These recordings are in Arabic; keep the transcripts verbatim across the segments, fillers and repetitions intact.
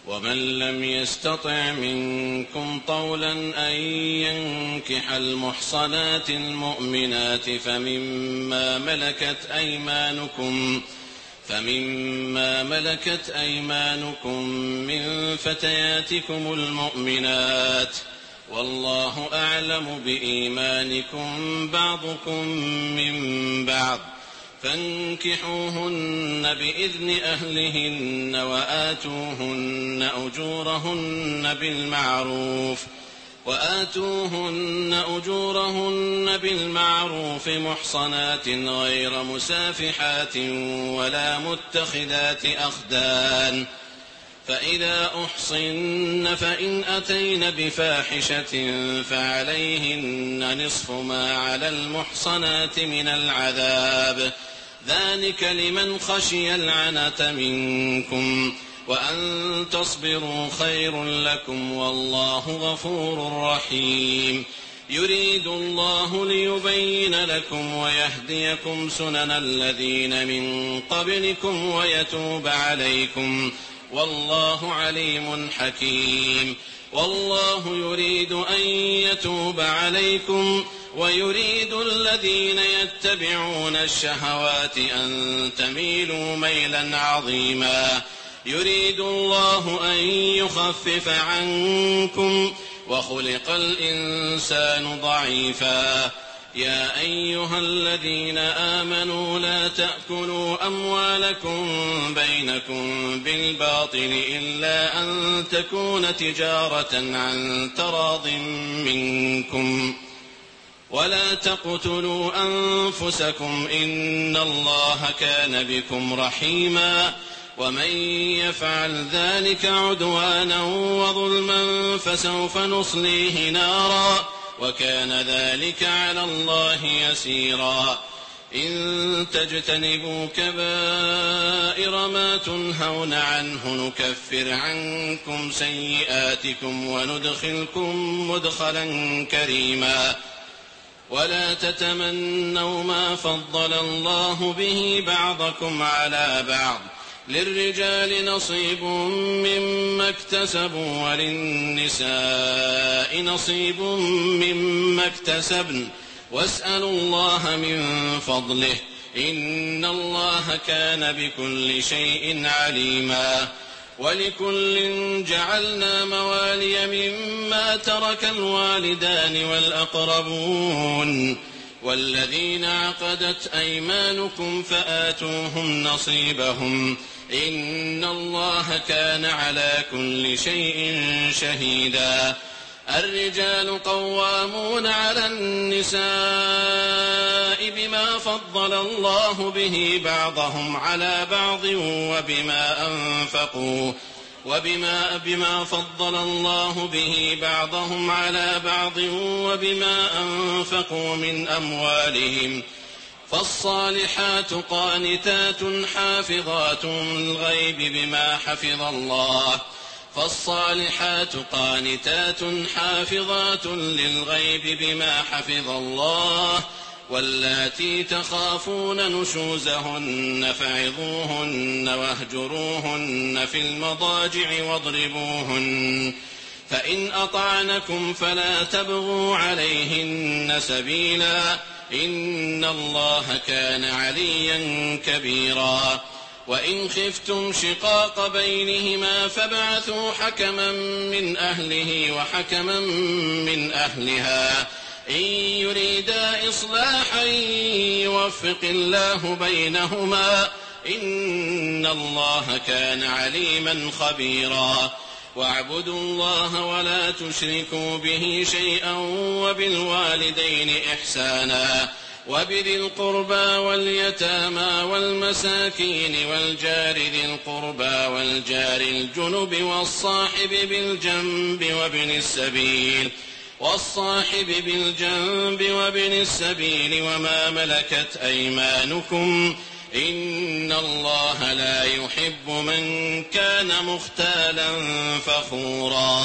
ومن لم يستطع منكم طولا أن ينكح المحصنات المؤمنات فمما ملكت أيمانكم فمما ملكت أيمانكم من فتياتكم المؤمنات والله أعلم بإيمانكم بعضكم من بعض فانكحوهن بإذن أهلهن وآتوهن أجورهن بالمعروف وآتوهن أجورهن بالمعروف محصنات غير مسافحات ولا متخذات أخدان فإذا أحصن فإن أتين بفاحشة فعليهن نصف ما على المحصنات من العذاب ذلك لمن خشي العنة منكم وأن تصبروا خير لكم والله غفور رحيم يريد الله ليبين لكم ويهديكم سنن الذين من قبلكم ويتوب عليكم والله عليم حكيم والله يريد أن يتوب عليكم ويريد الذين يتبعون الشهوات أن تميلوا ميلا عظيما يريد الله أن يخفف عنكم وخلق الإنسان ضعيفا يا أيها الذين آمنوا لا تأكلوا أموالكم بينكم بالباطل إلا أن تكون تجارة عن تراض منكم ولا تقتلوا أنفسكم إن الله كان بكم رحيما ومن يفعل ذلك عدوانا وظلما فسوف نصليه نارا وكان ذلك على الله يسيرا إن تجتنبوا كبائر ما تنهون عنه نكفر عنكم سيئاتكم وندخلكم مدخلا كريما ولا تتمنوا ما فضل الله به بعضكم على بعض للرجال نصيب مما اكتسبوا وللنساء نصيب مما اكتسبن واسألوا الله من فضله إن الله كان بكل شيء عليما ولكل جعلنا موالي مما ترك الوالدان والأقربون والذين عقدت أيمانكم فآتوهم نصيبهم إن الله كان على كل شيء شهيدا الرجال قوامون على النساء بما فضل الله به بعضهم على بعض وبما أنفقوا وبما بما فضل الله به بعضهم على بعض وبما أنفقوا من أموالهم فالصالحات قانتات حافظات للغيب بما حفظ الله فالصالحات قانتات حافظات للغيب بما حفظ الله واللاتي تخافون نشوزهن فعظوهن واهجروهن في المضاجع واضربوهن فإن أطعنكم فلا تبغوا عليهن سبيلا إن الله كان عليا كبيرا وإن خفتم شقاق بينهما فابعثوا حكما من أهله وحكما من أهلها إن يريدا إصلاحا يوفق الله بينهما إن الله كان عليما خبيرا واعبدوا الله ولا تشركوا به شيئا وبالوالدين إحسانا وبذي القربى واليتامى والمساكين والجار ذي القربى والجار الجنب والصاحب بالجنب وابن السبيل والصاحب بالجنب وابن السبيل وما ملكت أيمانكم إن الله لا يحب من كان مختالا فخورا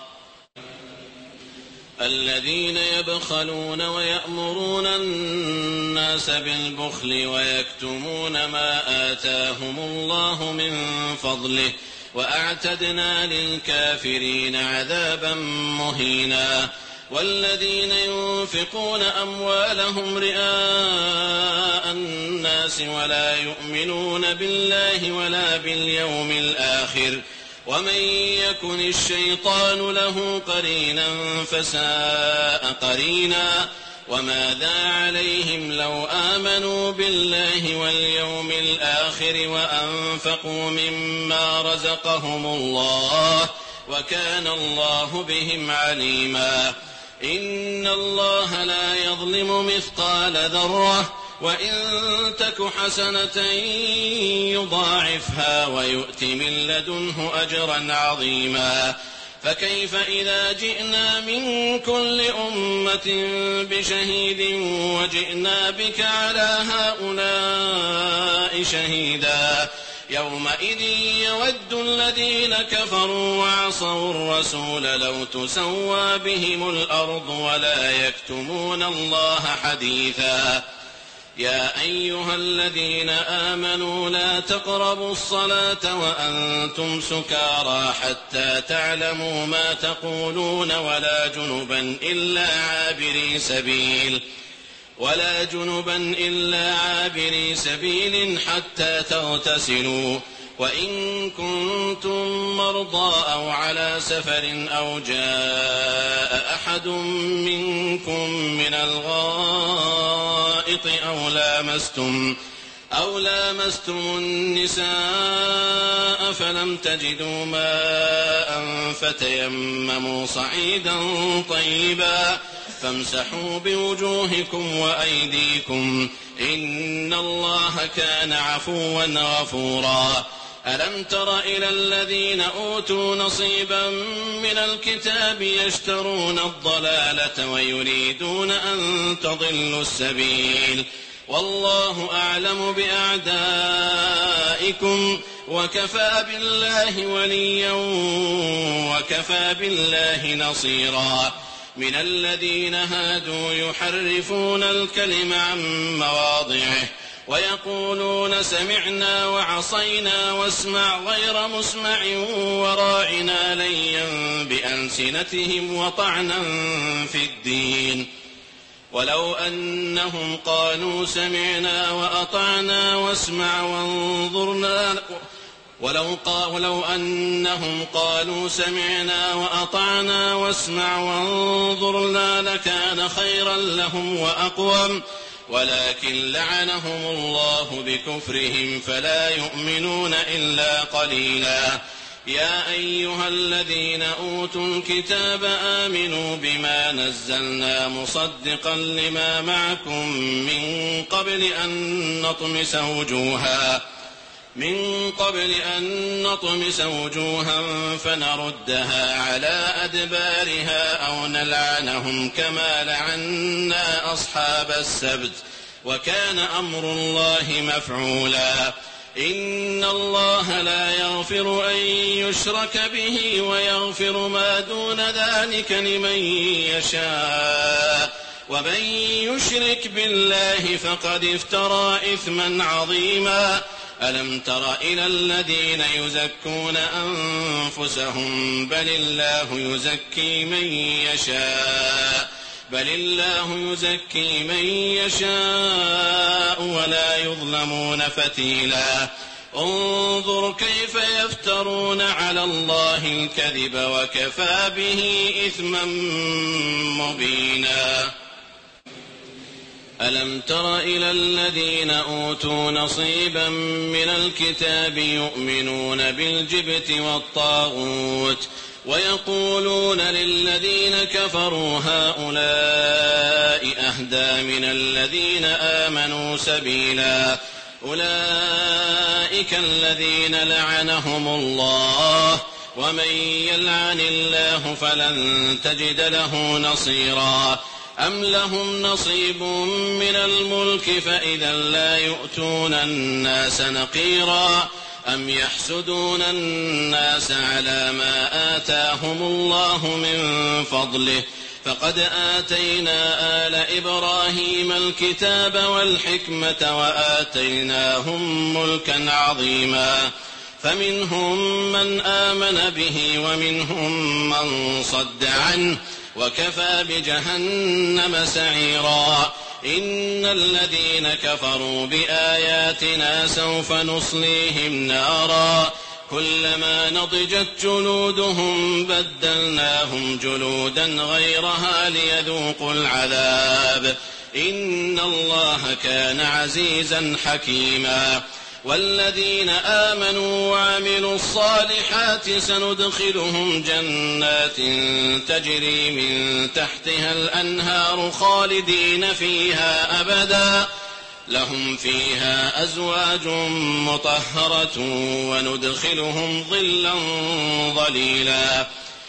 الذين يبخلون ويأمرون الناس بالبخل ويكتمون ما آتاهم الله من فضله وأعتدنا للكافرين عذابا مهينا والذين ينفقون أموالهم رئاء الناس ولا يؤمنون بالله ولا باليوم الآخر ومن يكن الشيطان له قرينا فساء قرينا وماذا عليهم لو آمنوا بالله واليوم الآخر وأنفقوا مما رزقهم الله وكان الله بهم عليما إن الله لا يظلم مثقال ذرة وإن تك حسنة يضاعفها ويؤت من لدنه أجرا عظيما فكيف إذا جئنا من كل أمة بشهيد وجئنا بك على هؤلاء شهيدا يومئذ يود الذين كفروا وعصوا الرسول لو تسوى بهم الأرض ولا يكتمون الله حديثا يا أيها الذين آمنوا لا تقربوا الصلاة وأنتم سكارى حتى تعلموا ما تقولون ولا جنبا إلا عابري سبيل ولا جنبا إلا عابري سبيل حتى تغتسلوا وإن كنتم مرضى أو على سفر أو جاء أحد منكم من الغائط أو لامستم أو لامستم النساء فلم تجدوا ماء فتيمموا صعيدا طيبا فامسحوا بوجوهكم وأيديكم إن الله كان عفوا غفورا ألم تر إلى الذين أوتوا نصيبا من الكتاب يشترون الضلالة ويريدون أن تضلوا السبيل والله أعلم بأعدائكم وكفى بالله وليا وكفى بالله نصيرا من الذين هادوا يحرفون الكلم عن مواضعه ويقولون سمعنا وعصينا واسمع غير مسمع وراعنا ليا بألسنتهم وطعنا في الدين ولو أنهم قالوا سمعنا وأطعنا واسمع وانظرنا ولو, ولو أنهم قالوا سمعنا وأطعنا واسمع وانظرنا لكان خيرا لهم وأقوم ولكن لعنهم الله بكفرهم فلا يؤمنون إلا قليلا يا أيها الذين أوتوا الكتاب آمنوا بما نزلنا مصدقا لما معكم من قبل أن نطمس وجوها من قبل أن نطمس وجوها فنردها على أدبارها أو نلعنهم كما لعنا أصحاب السبت وكان أمر الله مفعولا إن الله لا يغفر أن يشرك به ويغفر ما دون ذلك لمن يشاء ومن يشرك بالله فقد افترى إثما عظيما ألم تر إلى الذين يزكون أنفسهم بل الله يزكي من يشاء بل الله يزكي من يشاء ولا يظلمون فتيلا انظر كيف يفترون على الله الكذب وكفى به إثما مبينا ألم تر إلى الذين أوتوا نصيبا من الكتاب يؤمنون بالجبت والطاغوت ويقولون للذين كفروا هؤلاء أهدى من الذين آمنوا سبيلا أولئك الذين لعنهم الله ومن يلعن الله فلن تجد له نصيرا أم لهم نصيب من الملك فإذا لا يؤتون الناس نقيرا أم يحسدون الناس على ما آتاهم الله من فضله فقد آتينا آل إبراهيم الكتاب والحكمة وآتيناهم ملكا عظيما فمنهم من آمن به ومنهم من صد عنه وكفى بجهنم سعيرا. إن الذين كفروا بآياتنا سوف نصليهم نارا كلما نضجت جلودهم بدلناهم جلودا غيرها ليذوقوا العذاب إن الله كان عزيزا حكيما. والذين آمنوا وعملوا الصالحات سندخلهم جنات تجري من تحتها الأنهار خالدين فيها أبدا لهم فيها أزواج مطهرة وندخلهم ظلا ظليلا.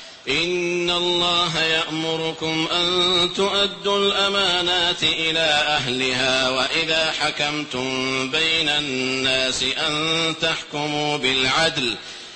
إن الله يأمركم أن تؤدوا الأمانات إلى أهلها وإذا حكمتم بين الناس أن تحكموا بالعدل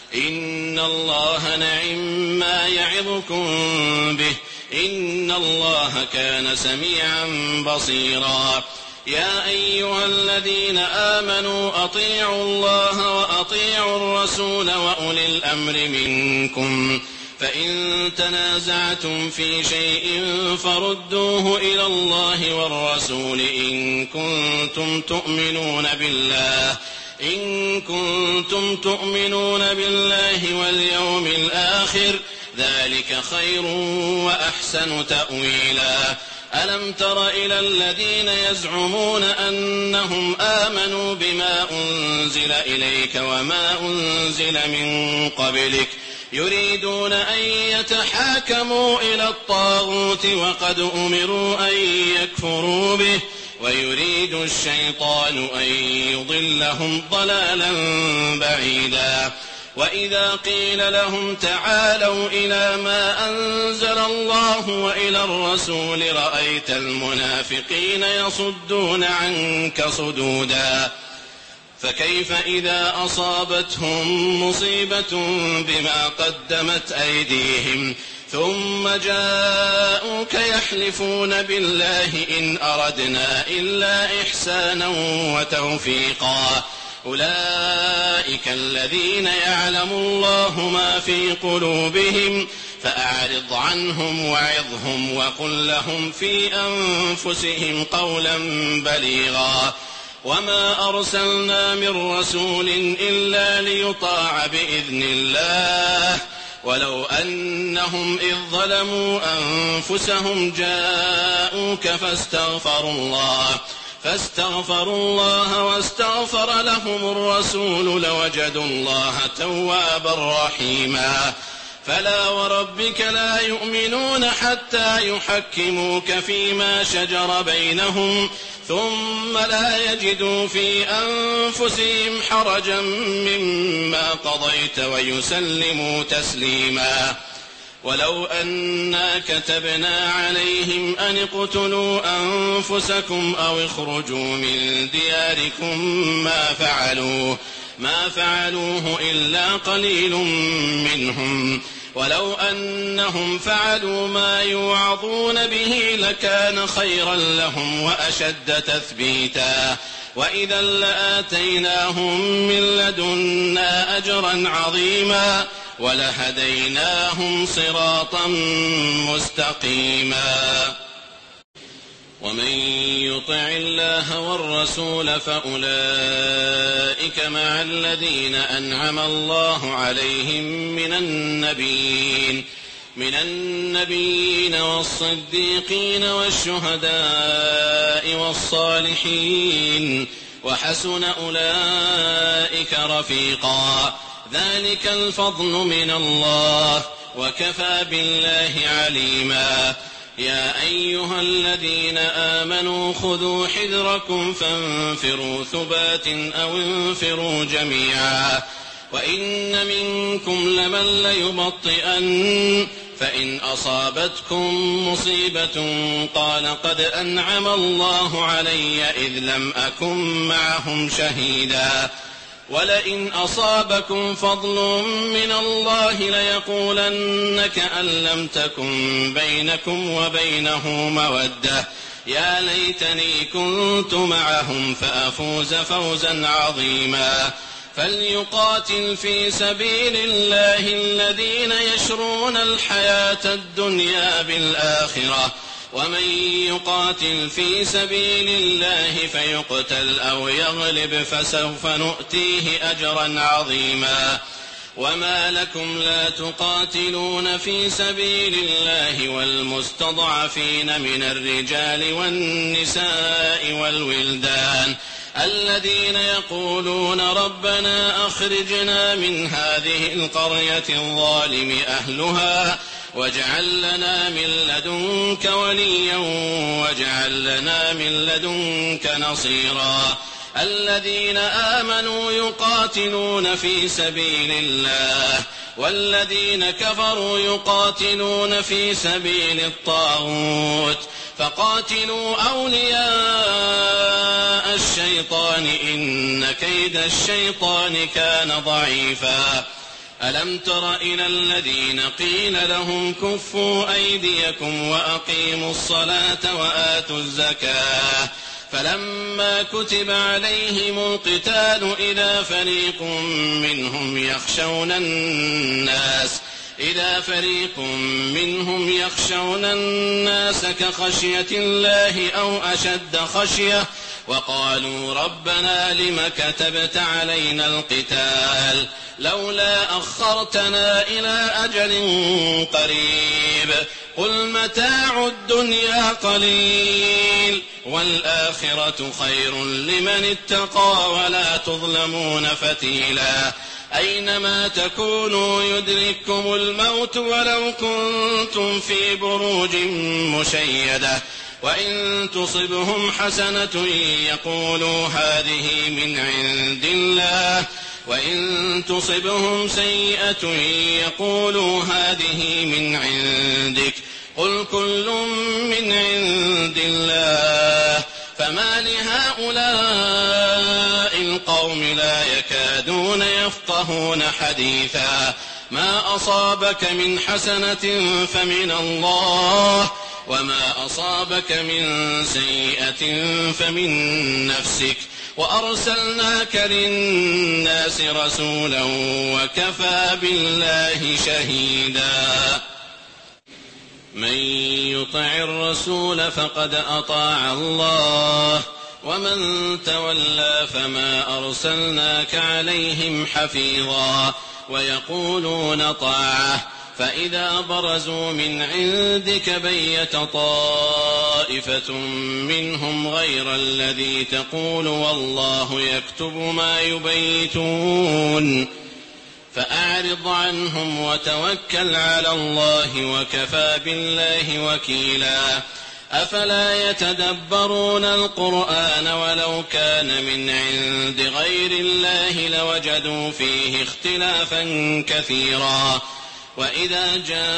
إن الله نعم ما يعظكم به إن الله كان سميعا بصيرا. يا أيها الذين آمنوا أطيعوا الله وأطيعوا الرسول وأولي الأمر منكم فإن تنازعتم في شيء فردوه إلى الله والرسول إن كنتم تؤمنون بالله إن كنتم تؤمنون بالله واليوم الآخر ذلك خير وأحسن تأويلا. ألم تر إلى الذين يزعمون أنهم آمنوا بما أنزل إليك وما أنزل من قبلك يريدون أن يتحاكموا إلى الطاغوت وقد أمروا أن يكفروا به ويريد الشيطان أن يضلهم ضلالا بعيدا. وإذا قيل لهم تعالوا إلى ما أنزل الله وإلى الرسول رأيت المنافقين يصدون عنك صدودا. فكيف إذا أصابتهم مصيبة بما قدمت أيديهم ثم جاءوك يحلفون بالله إن أردنا إلا إحسانا وتوفيقا أولئك الذين يعلم الله ما في قلوبهم فأعرض عنهم وعظهم وقل لهم في أنفسهم قولا بليغا. وما أرسلنا من رسول إلا ليطاع بإذن الله ولو أنهم إذ ظلموا أنفسهم جاءوك فاستغفروا الله فاستغفروا الله واستغفر لهم الرسول لوجدوا الله توابا رحيما. فلا وربك لا يؤمنون حتى يحكموك فيما شجر بينهم ثم لا يجدوا في أنفسهم حرجا مما قضيت ويسلموا تسليما. ولو أنا كتبنا عليهم أن اقتلوا أنفسكم أو اخرجوا من دياركم ما فعلوه ما فعلوه إلا قليل منهم ولو أنهم فعلوا ما يوعظون به لكان خيرا لهم وأشد تثبيتا وإذا لآتيناهم من لدنا أجرا عظيما ولهديناهم صراطا مستقيما. ومن يطع الله والرسول فأولئك مع الذين أنعم الله عليهم من النبيين من النبيين والصديقين والشهداء والصالحين وحسن أولئك رفيقا. ذلك الفضل من الله وكفى بالله عليما. يا أيها الذين آمنوا خذوا حذركم فانفروا ثبات أو انفروا جميعا وإن منكم لمن ليبطئن فإن أصابتكم مصيبة قال قد أنعم الله علي إذ لم أكن معهم شهيدا ولئن أصابكم فضل من الله ليقولن كأن لم تكن بينكم وبينه مودة يا ليتني كنت معهم فأفوز فوزا عظيما. فليقاتل في سبيل الله الذين يشرون الحياة الدنيا بالآخرة ومن يقاتل في سبيل الله فيقتل أو يغلب فسوف نؤتيه أجرا عظيما. وما لكم لا تقاتلون في سبيل الله والمستضعفين من الرجال والنساء والولدان الذين يقولون ربنا أخرجنا من هذه القرية الظالم أهلها واجعل لنا من لدنك وليا واجعل لنا من لدنك نصيرا. الذين آمنوا يقاتلون في سبيل الله والذين كفروا يقاتلون في سبيل الطاغوت فقاتلوا أولياء الشيطان إن كيد الشيطان كان ضعيفا. ألم تر إلى الذين قيل لهم كفوا أيديكم وأقيموا الصلاة وآتوا الزكاة فلما كتب عليهم القتال إذا فريق منهم يخشون الناس إذا فريق منهم يخشون الناس كخشية الله أو أشد خشية وقالوا ربنا لم كتبت علينا القتال لولا أخرتنا إلى أجل قريب قل متاع الدنيا قليل والآخرة خير لمن اتقى ولا تظلمون فتيلا. أينما تكونوا يدرككم الموت ولو كنتم في بروج مشيدة وإن تصبهم حسنة يقولوا هذه من عند الله وإن تصبهم سيئة يقولوا هذه من عندك قل كل من عند الله فما لهؤلاء القوم لا يكادون يفقهون حديثا. ما أصابك من حسنة فمن الله وما أصابك من سيئة فمن نفسك وأرسلناك للناس رسولا وكفى بالله شهيدا. من يطع الرسول فقد أطاع الله ومن تولى فما أرسلناك عليهم حفيظا. ويقولون طاعة فإذا برزوا من عندك بيت طائفة منهم غير الذي تقول والله يكتب ما يبيتون فأعرض عنهم وتوكل على الله وكفى بالله وكيلا. أفلا يتدبرون القرآن ولو كان من عند غير الله لوجدوا فيه اختلافا كثيرا. وإذا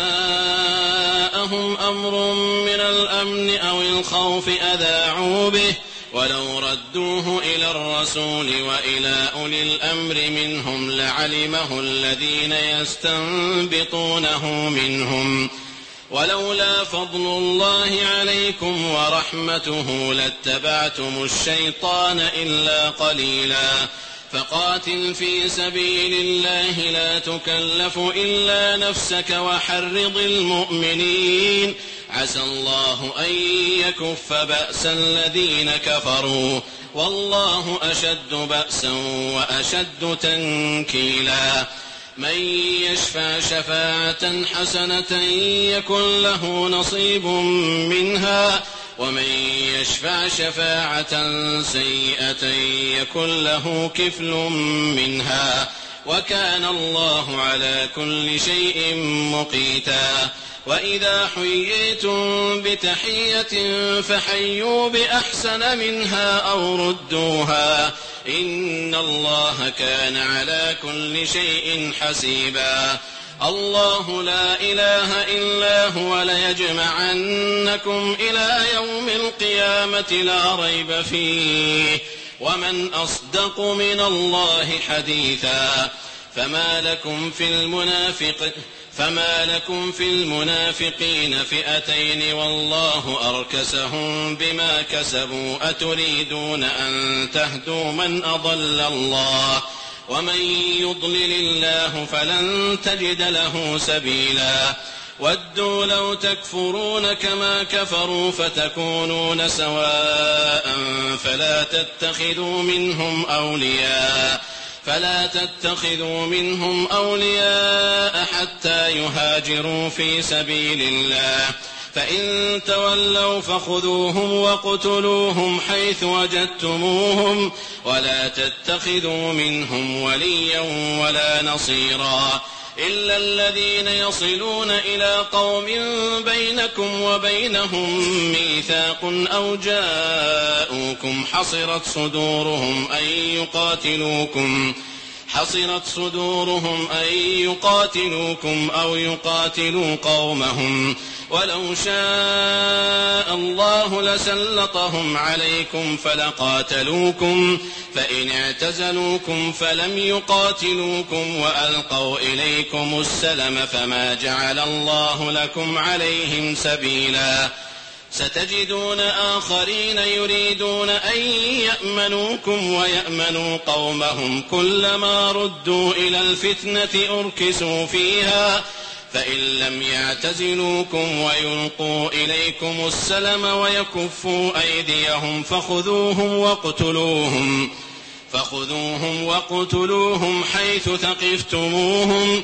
جاءهم أمر من الأمن أو الخوف أذاعوا به ولو ردوه إلى الرسول وإلى أولي الأمر منهم لعلمه الذين يستنبطونه منهم ولولا فضل الله عليكم ورحمته لاتبعتم الشيطان إلا قليلا. فقاتل في سبيل الله لا تكلف إلا نفسك وحرض المؤمنين عسى الله أن يكف بأس الذين كفروا والله أشد بأسا وأشد تنكيلا. من يشفع شفاعة حسنة يكن له نصيب منها ومن يشفع شفاعة سيئة يكن له كفل منها وكان الله على كل شيء مقيتا. وإذا حييتم بتحية فحيوا بأحسن منها أو ردوها إن الله كان على كل شيء حسيبا. الله لا إله إلا هو ليجمعنكم إلى يوم القيامة لا ريب فيه ومن أصدق من الله حديثا. فما لكم في المنافق فما لكم في المنافقين فئتين والله أركسهم بما كسبوا أتريدون أن تهدوا من أضل الله ومن يضلل الله فلن تجد له سبيلا ودوا لو تكفرون كما كفروا فتكونون سواء فلا تتخذوا منهم أولياء فلا تتخذوا منهم أولياء حتى يهاجروا في سبيل الله فإن تولوا فخذوهم وقتلوهم حيث وجدتموهم ولا تتخذوا منهم وليا ولا نصيرا إلا الذين يصلون إلى قوم بينكم وبينهم ميثاق أو جاءوكم حصرت صدورهم أن يقاتلوكم حصرت صدورهم أن يقاتلوكم أو يقاتلوا قومهم ولو شاء الله لسلطهم عليكم فلقاتلوكم فإن اعتزلوكم فلم يقاتلوكم وألقوا إليكم السلم فما جعل الله لكم عليهم سبيلا ستجدون آخرين يريدون أن يأمنوكم ويأمنوا قومهم كلما ردوا إلى الفتنة أركسوا فيها فإن لم يعتزلوكم ويلقوا إليكم السلم ويكفوا أيديهم فخذوهم وقتلوهم فخذوهم وقتلوهم حيث ثقفتموهم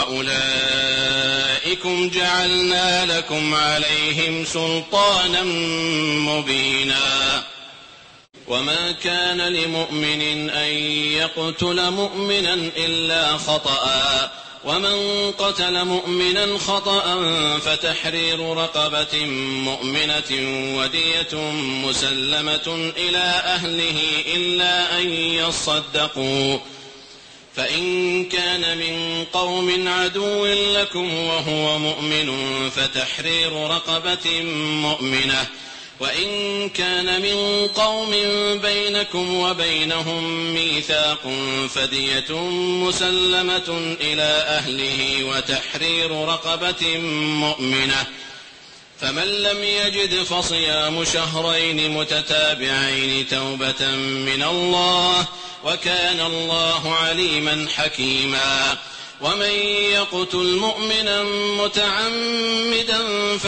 وأولئكم جعلنا لكم عليهم سلطانا مبينا وما كان لمؤمن أن يقتل مؤمنا إلا خطأ ومن قتل مؤمنا خطأ فتحرير رقبة مؤمنة ودية مسلمة إلى أهله إلا أن يصدقوا فإن كان من قوم عدو لكم وهو مؤمن فتحرير رقبة مؤمنة وإن كان من قوم بينكم وبينهم ميثاق فدية مسلمة إلى أهله وتحرير رقبة مؤمنة فمن لم يجد فصيام شهرين متتابعين توبة من الله وكان الله عليما حكيما ومن يقتل مؤمنا متعمدا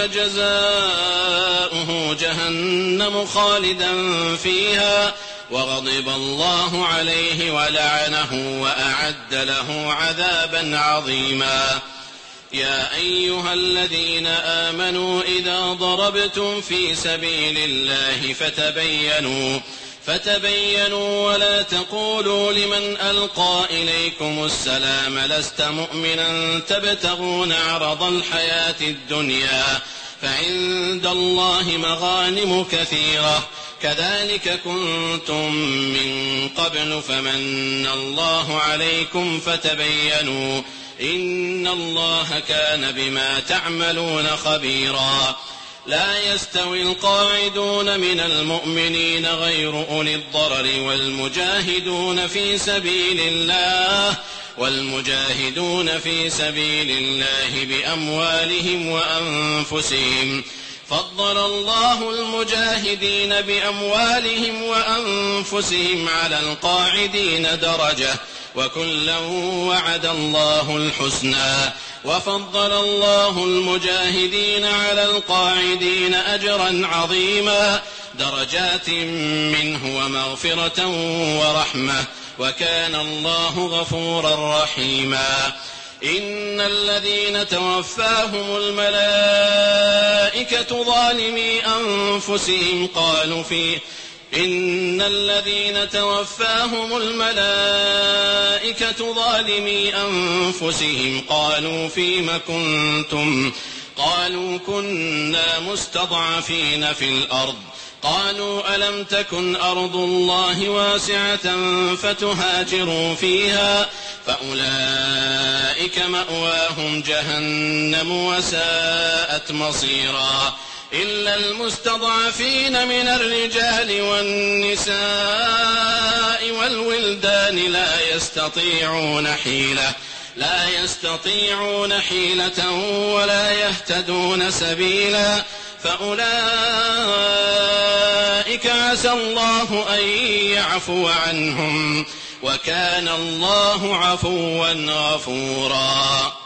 فجزاؤه جهنم خالدا فيها وغضب الله عليه ولعنه وأعد له عذابا عظيما يا أيها الذين آمنوا إذا ضربتم في سبيل الله فتبينوا فتبينوا ولا تقولوا لمن ألقى إليكم السلام لست مؤمنا تبتغون عرض الحياة الدنيا فعند الله مغانم كثيرة كذلك كنتم من قبل فمن الله عليكم فتبينوا إن الله كان بما تعملون خبيرا لا يستوي القاعدون من المؤمنين غير أولي الضرر والمجاهدون في سبيل الله والمجاهدون في سبيل الله بأموالهم وأنفسهم فضل الله المجاهدين بأموالهم وأنفسهم على القاعدين درجة وكلا وعد الله الحسنى وفضل الله المجاهدين على القاعدين أجرا عظيما درجات منه ومغفرة ورحمة وكان الله غفورا رحيما إن الذين توفاهم الملائكة ظالمي أنفسهم قالوا فيه إن الذين توفاهم الملائكة ظالمي أنفسهم قالوا فيم كنتم قالوا كنا مستضعفين في الأرض قالوا ألم تكن أرض الله واسعة فتهاجروا فيها فأولئك مأواهم جهنم وساءت مصيرا إلا المستضعفين من الرجال والنساء والولدان لا يستطيعون حيلة لا يستطيعون حيلة ولا يهتدون سبيلا فأولئك عسى الله أن يعفو عنهم وكان الله عفوا غفورا.